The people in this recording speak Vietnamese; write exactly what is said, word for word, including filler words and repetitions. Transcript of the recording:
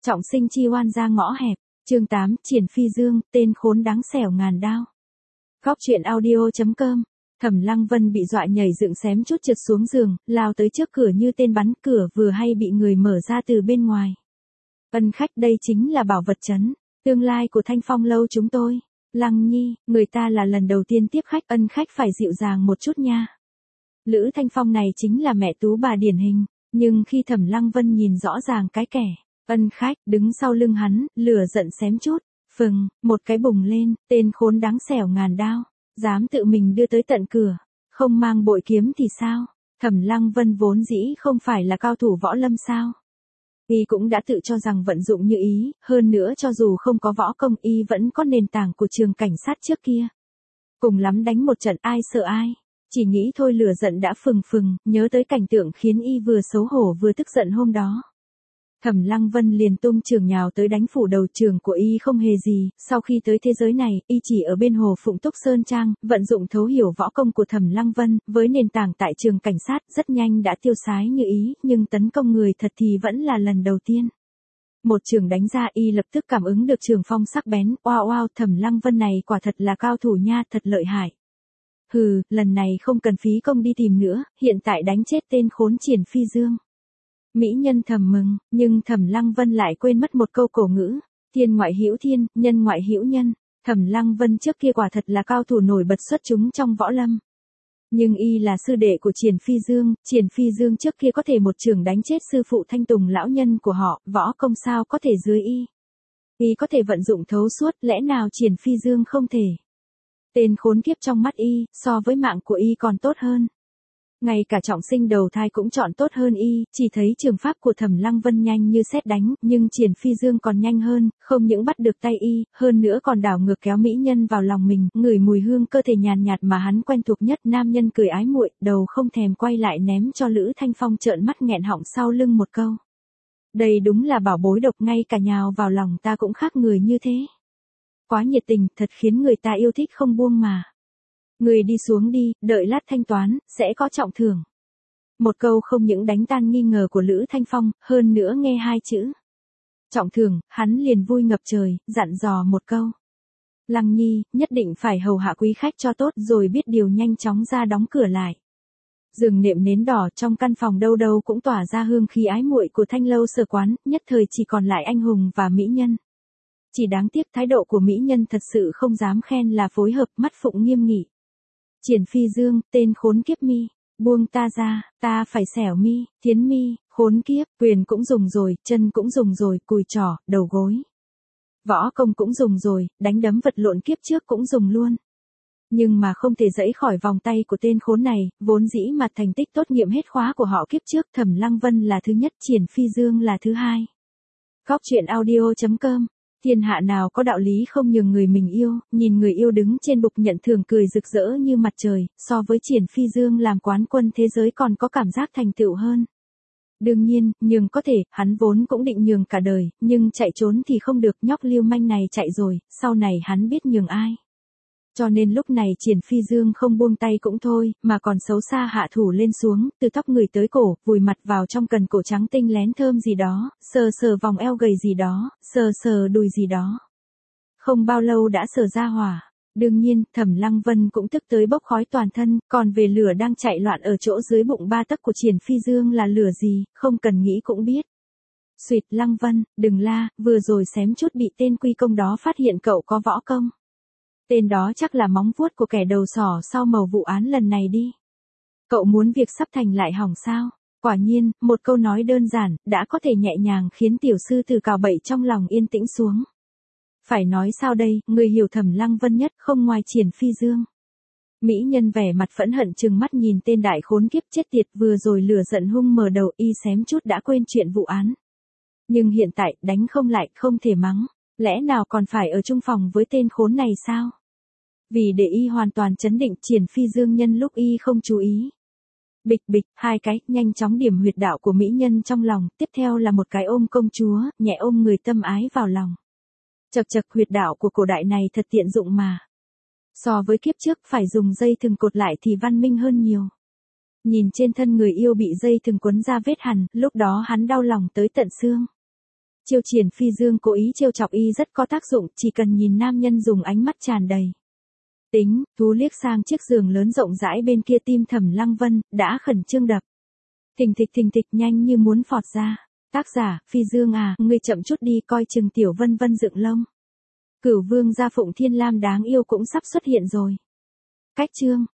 Trọng sinh chi oan ra ngõ hẹp, chương tám, Triển Phi Dương, tên khốn đáng xẻo ngàn đao. Góc truyện audio chấm com. Thẩm Lăng Vân bị dọa nhảy dựng xém chút trượt xuống giường, lao tới trước cửa như tên bắn, cửa vừa hay bị người mở ra từ bên ngoài. Ân khách, đây chính là bảo vật trấn, tương lai của Thanh Phong lâu chúng tôi. Lăng Nhi, người ta là lần đầu tiên tiếp khách, ân khách phải dịu dàng một chút nha. Lữ Thanh Phong này chính là mẹ tú bà điển hình, nhưng khi Thẩm Lăng Vân nhìn rõ ràng cái kẻ ân khách đứng sau lưng hắn, lửa giận xém chút, phừng, một cái bùng lên, tên khốn đáng xẻo ngàn đao, dám tự mình đưa tới tận cửa, không mang bội kiếm thì sao? Thẩm Lăng Vân vốn dĩ không phải là cao thủ võ lâm sao? Y cũng đã tự cho rằng vận dụng như ý, hơn nữa cho dù không có võ công y vẫn có nền tảng của trường cảnh sát trước kia. Cùng lắm đánh một trận ai sợ ai, chỉ nghĩ thôi lửa giận đã phừng phừng, nhớ tới cảnh tượng khiến y vừa xấu hổ vừa tức giận hôm đó. Thẩm Lăng Vân liền tung trường nhào tới đánh phủ đầu. Trường của y không hề gì, sau khi tới thế giới này, y chỉ ở bên hồ Phụng Túc Sơn Trang, vận dụng thấu hiểu võ công của Thẩm Lăng Vân, với nền tảng tại trường cảnh sát, rất nhanh đã tiêu sái như ý, nhưng tấn công người thật thì vẫn là lần đầu tiên. Một trường đánh ra y lập tức cảm ứng được trường phong sắc bén, oao oao, Thẩm Lăng Vân này quả thật là cao thủ nha, thật lợi hại. Hừ, lần này không cần phí công đi tìm nữa, hiện tại đánh chết tên khốn Triển Phi Dương. Mỹ nhân thầm mừng, nhưng Thẩm Lăng Vân lại quên mất một câu cổ ngữ, thiên ngoại hữu thiên, nhân ngoại hữu nhân. Thẩm Lăng Vân trước kia quả thật là cao thủ nổi bật xuất chúng trong võ lâm. Nhưng y là sư đệ của Triển Phi Dương, Triển Phi Dương trước kia có thể một trường đánh chết sư phụ Thanh Tùng lão nhân của họ, võ công sao có thể dưới y. Y có thể vận dụng thấu suốt, lẽ nào Triển Phi Dương không thể. Tên khốn kiếp trong mắt y, so với mạng của y còn tốt hơn. Ngay cả trọng sinh đầu thai cũng chọn tốt hơn y, chỉ thấy trường pháp của Thẩm Lăng Vân nhanh như sét đánh, nhưng Triển Phi Dương còn nhanh hơn, không những bắt được tay y, hơn nữa còn đảo ngược kéo mỹ nhân vào lòng mình, ngửi mùi hương cơ thể nhàn nhạt mà hắn quen thuộc nhất, nam nhân cười ái muội, đầu không thèm quay lại ném cho Lữ Thanh Phong trợn mắt nghẹn họng sau lưng một câu. Đây đúng là bảo bối độc, ngay cả nhào vào lòng ta cũng khác người như thế. Quá nhiệt tình, thật khiến người ta yêu thích không buông mà. Người đi xuống đi, đợi lát thanh toán, sẽ có trọng thưởng. Một câu không những đánh tan nghi ngờ của Lữ Thanh Phong, hơn nữa nghe hai chữ trọng thưởng, hắn liền vui ngập trời, dặn dò một câu. Lăng Nhi, nhất định phải hầu hạ quý khách cho tốt, rồi biết điều nhanh chóng ra đóng cửa lại. Giường nệm nến đỏ trong căn phòng đâu đâu cũng tỏa ra hương khí ái muội của Thanh lâu sở quán, nhất thời chỉ còn lại anh hùng và mỹ nhân. Chỉ đáng tiếc thái độ của mỹ nhân thật sự không dám khen là phối hợp, mắt phụng nghiêm nghị. Triển Phi Dương, tên khốn kiếp mi, buông ta ra, ta phải xẻo mi, thiến mi, khốn kiếp, quyền cũng dùng rồi, chân cũng dùng rồi, cùi trỏ, đầu gối. Võ công cũng dùng rồi, đánh đấm vật lộn kiếp trước cũng dùng luôn. Nhưng mà không thể dẫy khỏi vòng tay của tên khốn này, vốn dĩ mà thành tích tốt nghiệm hết khóa của họ kiếp trước, Thẩm Lăng Vân là thứ nhất, Triển Phi Dương là thứ hai. Góc truyện audio chấm com. Thiên hạ nào có đạo lý không nhường người mình yêu, nhìn người yêu đứng trên bục nhận thưởng cười rực rỡ như mặt trời, so với Triển Phi Dương làm quán quân thế giới còn có cảm giác thành tựu hơn. Đương nhiên, nhường có thể, hắn vốn cũng định nhường cả đời, nhưng chạy trốn thì không được, nhóc lưu manh này chạy rồi, sau này hắn biết nhường ai. Cho nên lúc này Triển Phi Dương không buông tay cũng thôi, mà còn xấu xa hạ thủ lên xuống, từ tóc người tới cổ, vùi mặt vào trong cần cổ trắng tinh lén thơm gì đó, sờ sờ vòng eo gầy gì đó, sờ sờ đùi gì đó. Không bao lâu đã sờ ra hỏa. Đương nhiên, Thẩm Lăng Vân cũng tức tới bốc khói toàn thân, còn về lửa đang chạy loạn ở chỗ dưới bụng ba tấc của Triển Phi Dương là lửa gì, không cần nghĩ cũng biết. Xuyệt, Lăng Vân, đừng la, vừa rồi xém chút bị tên quy công đó phát hiện cậu có võ công. Tên đó chắc là móng vuốt của kẻ đầu sỏ sau mẩu vụ án lần này đi. Cậu muốn việc sắp thành lại hỏng sao? Quả nhiên, một câu nói đơn giản, đã có thể nhẹ nhàng khiến tiểu sư tử cào bậy trong lòng yên tĩnh xuống. Phải nói sao đây, người hiểu Thẩm Lăng Vân nhất không ngoài Triển Phi Dương. Mỹ nhân vẻ mặt phẫn hận trừng mắt nhìn tên đại khốn kiếp chết tiệt, vừa rồi lửa giận hung mở đầu y xém chút đã quên chuyện vụ án. Nhưng hiện tại, đánh không lại, không thể mắng. Lẽ nào còn phải ở chung phòng với tên khốn này sao? Vì để y hoàn toàn chấn định, Triển Phi Dương nhân lúc y không chú ý. Bịch bịch, hai cái, nhanh chóng điểm huyệt đạo của mỹ nhân trong lòng, tiếp theo là một cái ôm công chúa, nhẹ ôm người tâm ái vào lòng. Chật chật, huyệt đạo của cổ đại này thật tiện dụng mà. So với kiếp trước phải dùng dây thừng cột lại thì văn minh hơn nhiều. Nhìn trên thân người yêu bị dây thừng quấn ra vết hằn, lúc đó hắn đau lòng tới tận xương. Chiêu triển phi dương cố ý trêu chọc y rất có tác dụng, chỉ cần nhìn nam nhân dùng ánh mắt tràn đầy tính, thú liếc sang chiếc giường lớn rộng rãi bên kia, tim Thẩm Lăng Vân đã khẩn trương đập. Thình thịch thình thịch nhanh như muốn phọt ra. Tác giả, Phi Dương à, ngươi chậm chút đi, coi chừng Tiểu Vân Vân dựng lông. Cửu vương gia Phụng Thiên Lam đáng yêu cũng sắp xuất hiện rồi. Cách chương